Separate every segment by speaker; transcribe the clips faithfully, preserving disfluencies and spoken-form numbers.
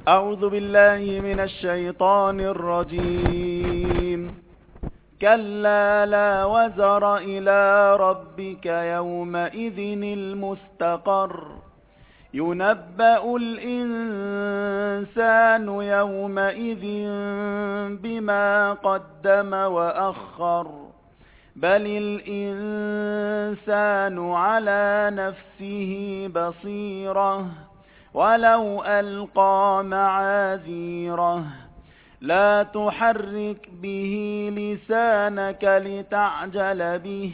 Speaker 1: أعوذ بالله من الشيطان الرجيم. كلا لا وزر إلى ربك يومئذ المستقر. ينبأ الإنسان يومئذ بما قدم وأخر. بل الإنسان على نفسه بصيرة ولو ألقى معاذيره. لا تحرك به لسانك لتعجل به.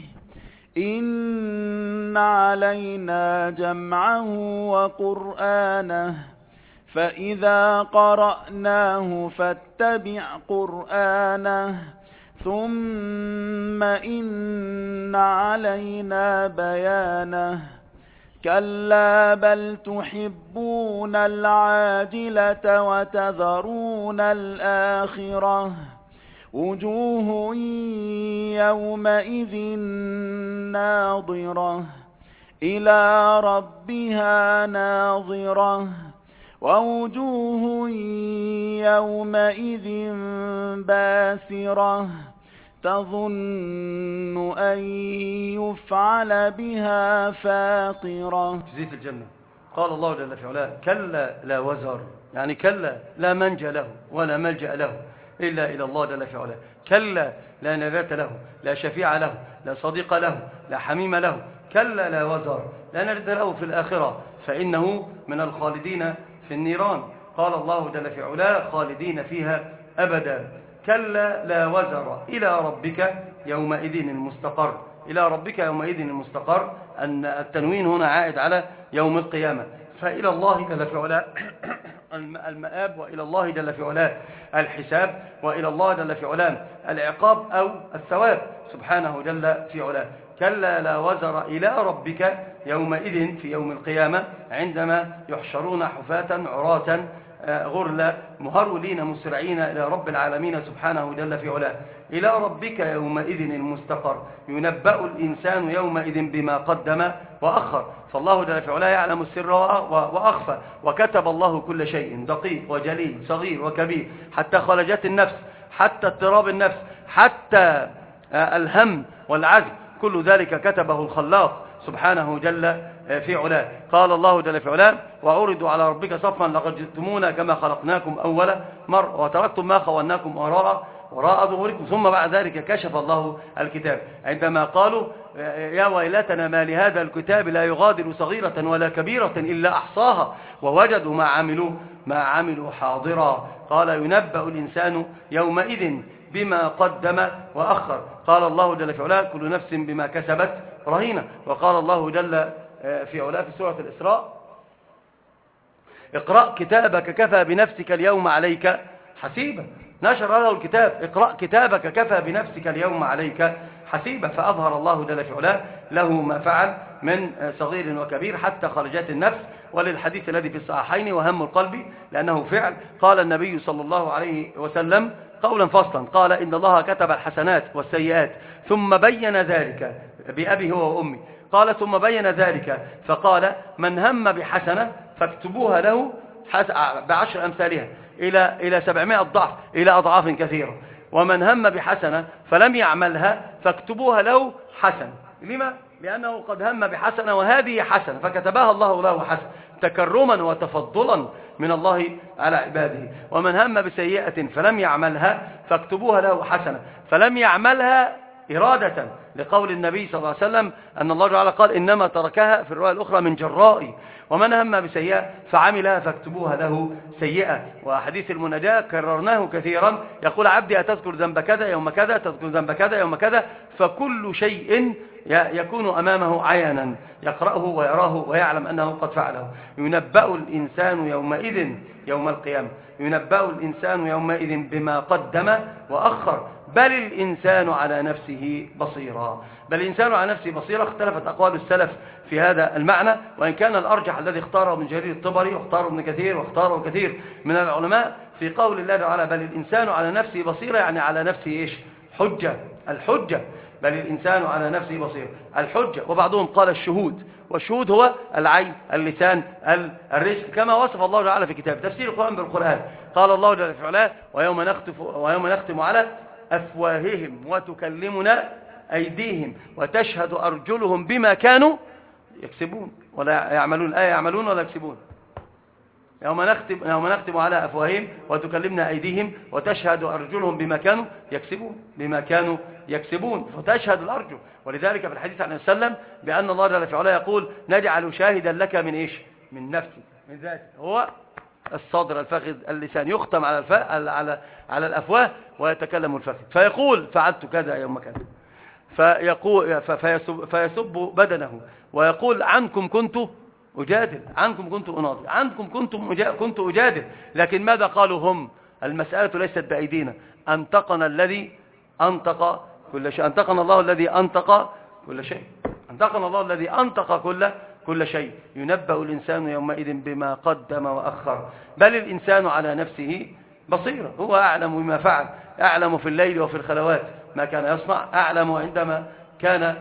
Speaker 1: إن علينا جمعه وقرآنه فإذا قرأناه فاتبع قرآنه ثم إن علينا بيانه. كلا بل تحبون العاجلة وتذرون الآخرة. وجوه يومئذ ناظرة إلى ربها ناظرة ووجوه يومئذ باسرة تظن أن يفعل بها فاقرة.
Speaker 2: في زيت الجنة قال الله جل في علاه كلا لا وزر، يعني كلا لا منجى له ولا ملجأ له إلا إلى الله جل في علاه. كلا لا نجاة له، لا شفيع له، لا صديق له، لا حميم له. كلا لا وزر، لا نجد له في الآخرة، فإنه من الخالدين في النيران. قال الله جل في علاه خالدين فيها أبدا. كلا لا وزر إلى ربك يومئذ المستقر. إلى ربك يومئذ المستقر، أن التنوين هنا عائد على يوم القيامة. فإلى الله جل في علاه المآب، وإلى الله جل في علاه الحساب، وإلى الله جل في علاه العقاب أو الثواب سبحانه جل في علاه. كلا لا وزر إلى ربك يومئذ في يوم القيامة، عندما يحشرون حفاة عراة غرلا مهرولين مسرعين إلى رب العالمين سبحانه جل في علاه. إلى ربك يومئذ المستقر. ينبأ الإنسان يومئذ بما قدم وأخر. فالله جل في علاه يعلم السر وأخفى، وكتب الله كل شيء دقيق وجليل صغير وكبير، حتى خلجات النفس، حتى اضطراب النفس، حتى الهم والعجز، كل ذلك كتبه الخلاق سبحانه جل في علاه. قال الله جل في علاه وعرضوا على ربك صفا لقد جئتمونا كما خلقناكم أول مرة وتركتم ما خولناكم وراء وراء ظهوركم. ثم بعد ذلك كشف الله الكتاب عندما قالوا يا ويلتنا ما لهذا الكتاب لا يغادر صغيرة ولا كبيرة إلا أحصاها ووجدوا ما عملوا ما عملوا حاضرا. قال ينبأ الإنسان يومئذ بما قدم وأخر. قال الله جل في علاه كل نفس بما كسبت رهينة. وقال الله جل في علاه في سورة الإسراء اقرأ كتابك كفى بنفسك اليوم عليك حسيبا. نشر له الكتاب اقرأ كتابك كفى بنفسك اليوم عليك حسيبا. فأظهر الله جل في علاه له ما فعل من صغير وكبير حتى خرجات النفس. وللحديث الذي في الصحيحين وهم القلب لأنه فعل. قال النبي صلى الله عليه وسلم قولا فصلا قال إن الله كتب الحسنات والسيئات ثم بين ذلك بأبي هو وأمي. قال ثم بين ذلك فقال من هم بحسنة فاكتبوها له بعشر أمثالها إلى إلى سبعمائة ضعف إلى أضعاف كثيرة. ومن هم بحسنة فلم يعملها فاكتبوها له حسنة. لما؟ لأنه قد هم بحسنة وهذه حسنة فكتبها الله له حسنة تكرما وتفضلا من الله على عباده. ومن هم بسيئة فلم يعملها فاكتبوها له حسنة فلم يعملها إرادة، لقول النبي صلى الله عليه وسلم أن الله تعالى قال إنما تركها في الرواية الأخرى من جرائي. ومن هم بسيئة فعملها فاكتبوها له سيئة. وحديث المناجاة كررناه كثيرا يقول عبدي أتذكر ذنب كذا يوم كذا تذكر ذنب كذا يوم كذا. فكل شيء يكون أمامه عيانا يقرأه ويراه ويعلم أنه قد فعله. ينبأ الإنسان يومئذ يوم القيامة ينبأ الإنسان يومئذ بما قدم وأخر. بل الإنسان على نفسه بصيرا. بل الإنسان على نفسه بصيرا. اختلفت أقوال السلف في هذا المعنى، وإن كان الأرجح الذي اختاره ابن جرير الطبري واختاره ابن كثير واختاره كثير من العلماء في قول الله تعالى بل الإنسان على نفسه بصيرا، يعني على نفسه إيش؟ حجة. الحجة بل الإنسان على نفسه بصير. الحجة، وبعضهم قال الشهود، والشهود هو العين، اللسان، الرجل، كما وصف الله تعالى في كتابه. تفسير القرآن بالقرآن، قال الله جل في علاه ويوم نختم, ويوم نختم على أفواههم وتكلمنا أيديهم وتشهد أرجلهم بما كانوا يكسبون ولا يعملون. آية يعملون ولا يكسبون. يوم نختم, يوم نختم على أفواههم وتكلمنا أيديهم وتشهد أرجلهم بما كانوا يكسبون، بما كانوا يكسبون، فتشهد الأرجل. ولذلك في الحديث عن وسلم بأن الله جل في علاه يقول نجعل شاهدا لك من إيش؟ من نفسك، من ذاتك، هو الصدر، الفخذ، اللسان، يختم على الف... على على الأفواه ويتكلم الفخذ، فيقول فعلت كذا يوم كذا، فيقول فيسب, فيسب بدنه ويقول عنكم كنت أجادل، عنكم كنت أناضل، عنكم كنت كنت أجادل. لكن ماذا قالوا هم؟ المسألة ليست بأيدينا، أنطقنا الذي أنطق كل شيء، أنطقنا الله الذي أنطق كل شيء، أنطقنا الله الذي أنطق كل كل شيء. ينبأ الإنسان يومئذ بما قدم وأخر، بل الإنسان على نفسه بصيرة، هو أعلم بما فعل، أعلم في الليل وفي الخلوات ما كان يصنع، أعلم عندما كان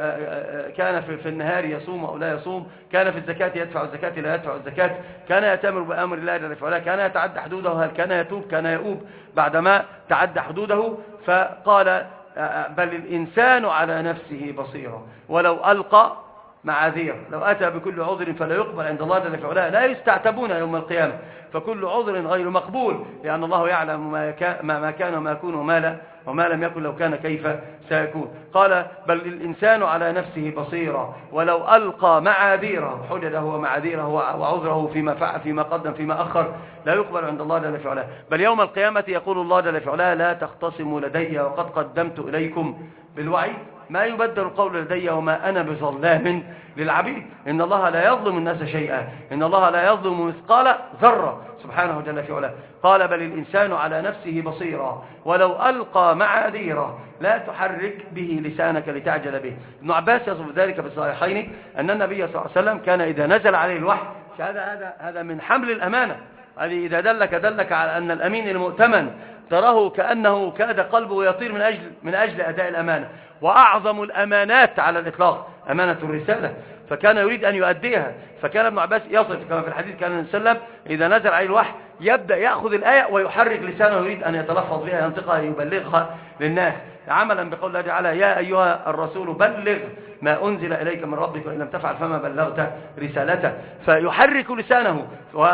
Speaker 2: كان في النهار يصوم أو لا يصوم، كان في الزكاة يدفع الزكاة لا يدفع الزكاة، كان يأتمر بأمر الله جل وعلا، كان يتعدى حدوده، هل كان يتوب، كان يؤوب بعدما تعدى حدوده. فقال بل الإنسان على نفسه بصيرة ولو ألقى معاذير، لو أتى بكل عذر فلا يقبل عند الله جل وعلا، لا يستعتبون يوم القيامة، فكل عذر غير مقبول، لأن الله يعلم ما كان وما يكون وما لا وما لم يكن لو كان كيف سيكون. قال بل الإنسان على نفسه بصيرة ولو ألقى معاذيره، حججه ومعاذيره وعذره فيما فعل، فيما قدم، فيما أخر، لا يقبل عند الله جل وعلا. بل يوم القيامة يقول الله جل وعلا لا تختصموا لدي وقد قدمت إليكم بالوعيد، ما يبدل القول لدي وما أنا بظلام للعبيد. إن الله لا يظلم الناس شيئا، إن الله لا يظلم مثقال ذرة سبحانه جل في علاه. قال بل الإنسان على نفسه بصيرا ولو ألقى معاذيره لا تحرك به لسانك لتعجل به. ابن عباس يصف ذلك في الصحيحين أن النبي صلى الله عليه وسلم كان إذا نزل عليه الوحي، هذا هذا هذا من حمل الأمانة، هذه إذا دلك دلك على أن الأمين المؤتمن تراه كأنه كاد قلبه يطير من أجل من أجل أداء الأمانة، وأعظم الأمانات على الإطلاق أمانة الرسالة، فكان يريد أن يؤديها. فكان ابن عباس يصف كما في الحديث كان النبي صلى الله عليه وسلم إذا نزل عليه الوحي يبدأ يأخذ الآية ويحرك لسانه، يريد أن يتلفظ بها، ينطقها، يبلغها للناس، عملا بقول الله تعالى يا أيها الرسول بلغ ما أنزل إليك من ربك وإن لم تفعل فما بلغت رسالته، فيحرك لسانه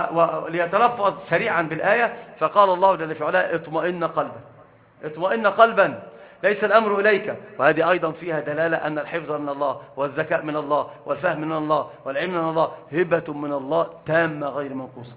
Speaker 2: وليتلفظ سريعا بالآية. فقال الله جل في علاه اطمئن قلبا، اطمئن قلبا، ليس الأمر إليك. وهذه أيضا فيها دلالة أن الحفظ من الله والذكاء من الله والفهم من الله والعلم من الله هبة من الله تامة غير منقوصة.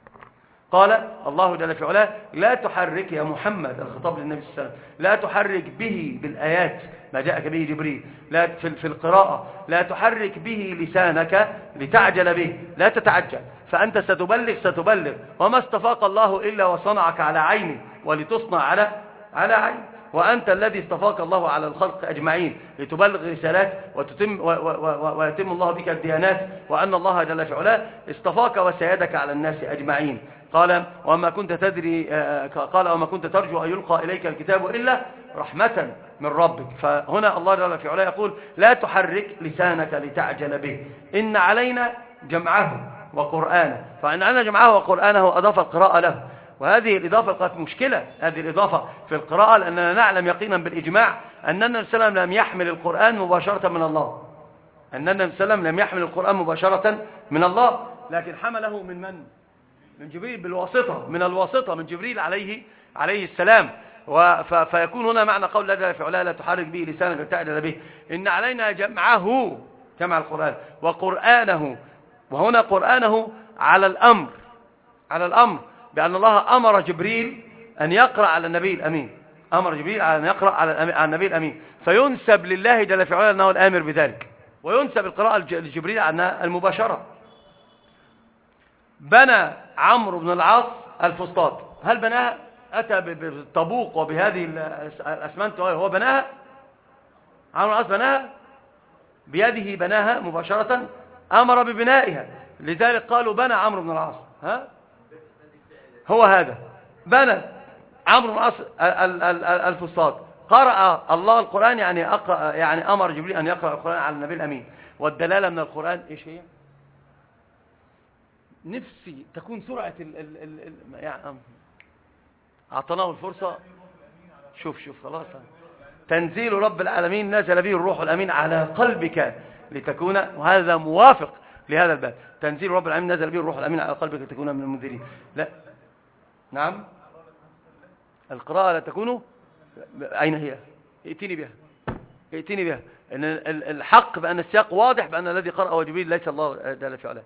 Speaker 2: قال الله جل في علاه لا تحرك يا محمد، الخطاب للنبي صلى الله عليه وسلم، لا تحرك به بالآيات ما جاءك به جبريل، لا في القراءة، لا تحرك به لسانك لتعجل به، لا تتعجل، فأنت ستبلغ ستبلغ وما استفاق الله إلا وصنعك على عينه ولتصنع على على عين، وأنت الذي استفاق الله على الخلق أجمعين لتبلغ رسالات وتتم ويتم الله بك الديانات، وأن الله جل في علاه استفاق وسيدك على الناس أجمعين. قال وما كنت تدري، قال وما كنت ترجو أن يلقى إليك الكتاب إلا رحمة من ربك. فهنا الله جل في علاه يقول لا تحرك لسانك لتعجل به، إن علينا جمعه وقرآنه، فإن علينا جمعه وقرآنه أضاف القراءة له، وهذه الإضافة قد مشكلة، هذه الإضافة في القراءة، لأننا نعلم يقينا بالإجماع أن النبي صلى الله عليه وسلم لم يحمل القرآن مباشرة من الله، أن النبي صلى الله عليه وسلم لم يحمل القرآن مباشرة من الله، لكن حمله من من؟ من جبريل بالواسطة، من الواسطة من جبريل عليه عليه السلام. فيكون هنا معنى قول الله في علاه لا تحرك به لسانك لتعجل به، إن علينا جمعه، جمع القرآن، وقرآنه، وهنا قرآنه على الأمر، على الأمر بأن الله أمر جبريل أن يقرأ على النبي الأمين، أمر جبريل أن يقرأ على النبي الأمين، فينسب لله جل في علاه أنه الآمر بذلك، وينسب القراءة لجبريل عنها المباشرة. بنى عمرو بن العاص الفسطاط، هل بناها؟ أتى بالطبوق وبهذه الأسمنت هو بناها؟ عمرو بن العاص بناها بيده، بناها مباشرة، أمر ببنائها، لذلك قالوا بنى عمرو بن العاص. ها هو هذا بنى عمرو بن العاص الفسطاط، قرأ الله القرآن يعني أقرأ، يعني أمر جبريل أن يقرأ القرآن على النبي الأمين. والدلالة من القرآن إيش هي؟ نفسي تكون سرعة ال ال ال ال يعني أعطناه الفرصة. شوف شوف خلاص، تنزيل رب العالمين نزل به الروح الأمين على قلبك لتكون، وهذا موافق لهذا الباب. تنزيل رب العالمين نزل به الروح الأمين على قلبك لتكون من المنذرين. لا نعم، القراءة لا تكون. أين هي؟ ائتني بها، ائتني بها. إن الحق بأن السياق واضح بأن الذي قرأ هو جبريل ليس الله جل في علاه.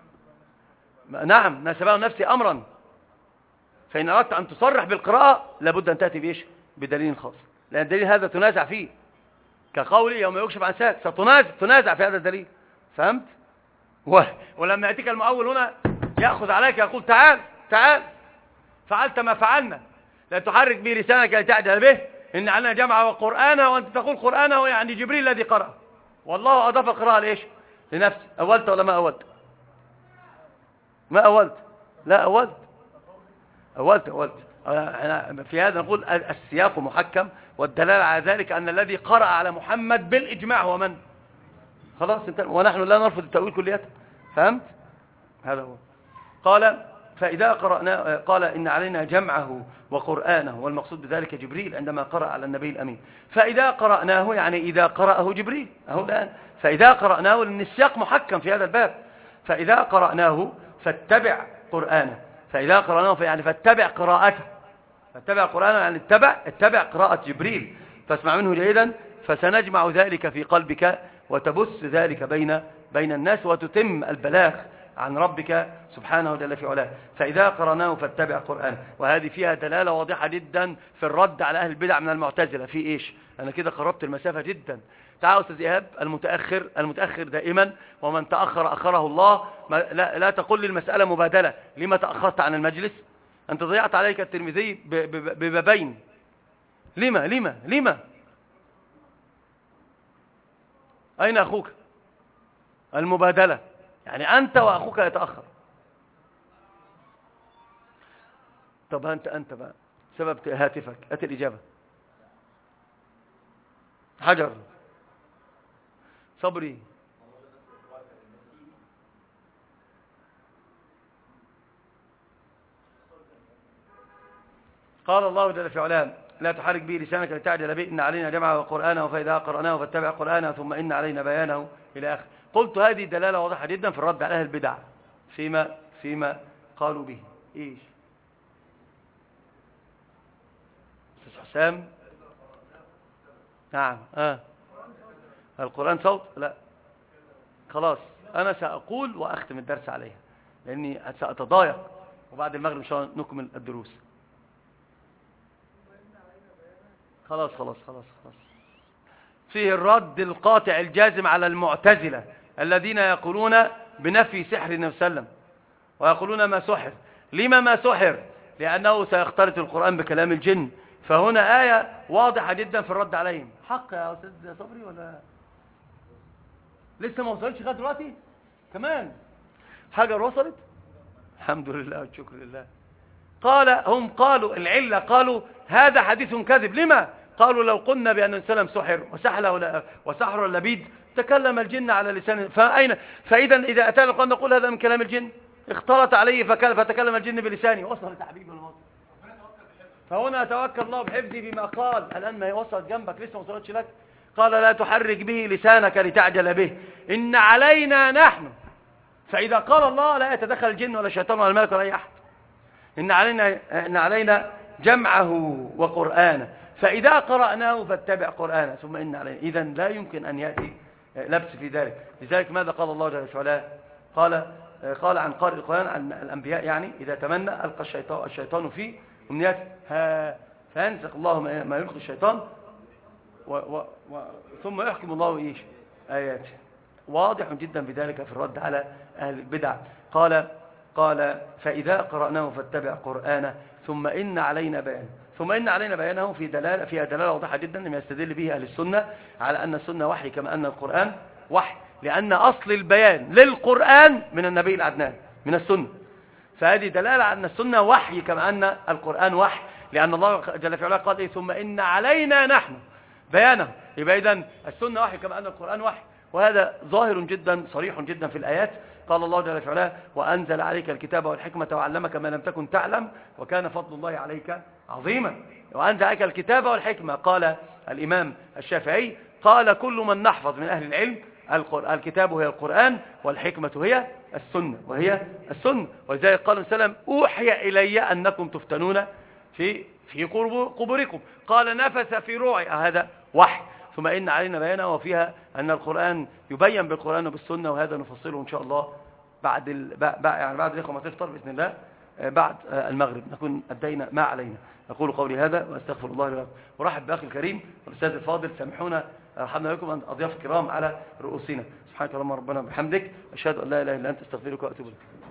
Speaker 2: نعم، نسبه نفسي أمرا. فإن أردت أن تصرح بالقراءة لابد أن تأتي بإيش؟ بدليل خاص، لأن الدليل هذا تنازع فيه، كقولي يوم يكشف عن ساق، ستنازع تنازع في هذا الدليل. فهمت؟ و... ولما يأتيك المؤول هنا يأخذ عليك يقول تعال تعال، فعلت ما فعلنا، لا تحرك به لسانك لتعجل به، إن علينا جمعه وقرآنه، وأنت تقول قرآنه يعني جبريل الذي قرأ. والله أضاف القراءة لإيش؟ لنفسه. أولت ولا ما أولت؟ ما أولت؟ لا أولت أولت أولت في هذا نقول السياق محكم، والدلالة على ذلك أن الذي قرأ على محمد بالإجماع هو من؟ خلاص انت، ونحن لا نرفض التأويل كلية. فهمت؟ هذا هو. قال فإذا قرأنا، قال إن علينا جمعه وقرآنه، والمقصود بذلك جبريل عندما قرأ على النبي الأمين. فإذا قرأناه يعني إذا قرأه جبريل أهو الآن. فإذا قرأناه، لأن السياق محكم في هذا الباب. فإذا قرأناه فاتبع قرآنه، فإذا قرأناه يعني فاتبع قراءته، فاتبع قرآنه يعني اتبع اتبع قراءة جبريل، فاسمع منه جيدا. فسنجمع ذلك في قلبك وتبث ذلك بين بين الناس وتتم البلاغ عن ربك سبحانه جل في علاه. فإذا قرأناه فاتبع قرآنه، وهذه فيها دلالة واضحة جدا في الرد على أهل البدع من المعتزلة. في إيش؟ أنا كده قربت المسافة جدا. تعال أستاذ إيهاب، المتأخر المتأخر دائما، ومن تأخر أخره الله. لا, لا تقل لي المسألة مبادلة، لما تأخرت عن المجلس؟ أنت ضيعت عليك الترمذي ببابين. لما لما لما أين أخوك؟ المبادلة يعني أنت وأخوك يتأخر. طب أنت أنت بقى سبب هاتفك، أتي الإجابة. حجر صبري. قال الله جل في علاه لا تحرك به لسانك لتعجل به، إن علينا جمعه وقرآنه، فإذا قرأناه فاتبع قرآنه، ثم إن علينا بيانه إلى آخر. قلت هذه دلالة واضحة جدا في الرد على أهل البدع فيما فيما قالوا به. إيش أستاذ حسام؟ نعم. آه القرآن صوت؟ لا خلاص، أنا سأقول وأختم الدرس عليها لأني سأتضايق، وبعد المغرب إن شاء الله نكمل الدروس. خلاص خلاص خلاص خلاص. فيه الرد القاطع الجازم على المعتزلة الذين يقولون بنفي سحر النبي صلى الله عليه وسلم، ويقولون ما سحر. لما ما سحر؟ لأنه سيختلط القرآن بكلام الجن. فهنا آية واضحة جدا في الرد عليهم. حق يا أستاذ صبري ولا لسه ما وصلتش لغاية دلوقتي؟ كمان حجر وصلت؟ الحمد لله والشكر لله. قال هم قالوا العلة، قالوا هذا حديث كذب. لما؟ قالوا لو قلنا بأن السلام سحر وسحر وسحر اللبيد تكلم الجن على لسان، فأين؟ فإذا إذا أتانا القرآن نقول هذا من كلام الجن، اختلط عليه فتكلم الجن بلسانه. وصلت يا حبيبي الموت. فهنا أتوكل الله بحفظي بما قال. الآن ما هي وصلت جنبك لسه ما وصلتش لك. قال لا تحرك به لسانك لتعجل به، إن علينا نحن. فإذا قال الله لا يتدخل الجن ولا الشيطان ولا الملك ولا أي أحد. إن علينا إن علينا جمعه وقرآنه، فإذا قرأناه فاتبع قرآنه، ثم إن علينا. إذا لا يمكن أن يأتي لبس في ذلك. لذلك ماذا قال الله جل وعلا؟ قال قال عن قارئ القرآن عن الأنبياء يعني إذا تمنى ألقى الشيطان الشيطان في أمنياته فينسخ الله ما يلقي الشيطان و و و ثم يحكم الله إيش آياته. واضح جدا بذلك في الرد على أهل البدع. قال قال فإذا قرأناه فاتبع قرآنه، ثم إن علينا بيانه. ثم إن علينا بيانه في دلالة فيها دلالة واضحة جدا لما يستدل به أهل السنة على أن السنة وحي كما أن القرآن وحي، لأن أصل البيان للقرآن من النبي العدنان من السنة. فهذه دلالة على أن السنة وحي كما أن القرآن وحي، لأن الله جل في علاه قال إيه ثم إن علينا نحن بيانه. يبقى إذن السنة وحي كما أن القرآن وحي، وهذا ظاهر جدا صريح جدا في الآيات. قال الله جل في علاه وأنزل عليك الكتاب والحكمة وعلمك ما لم تكن تعلم وكان فضل الله عليك عظيما. وأنزل عليك الكتاب والحكمة، قال الإمام الشافعي قال كل من نحفظ من أهل العلم الكتاب هي القرآن والحكمة هي السنة وهي السنة. ولذلك قال صلى الله عليه وسلم أوحي إلي أنكم تفتنون في في قبوركم، قال نفس في روعي، هذا وحي. ثم إن علينا بيانه وفيها أن القرآن يبين بالقرآن وبالسنة، وهذا نفصله إن شاء الله بعد ال... يعني بعد الإخوة ما تفطر بإذن الله بعد المغرب نكون أدينا ما علينا. أقول قولي هذا وأستغفر الله لي ولكم، ورحب بأخي الكريم والأستاذ الفاضل. سامحونا رحمنا بكم أن أضياف الكرام على رؤوسنا. سبحانك اللهم ربنا وبحمدك، أشهد أن لا إله إلا أنت، أستغفرك وأتوب إليك.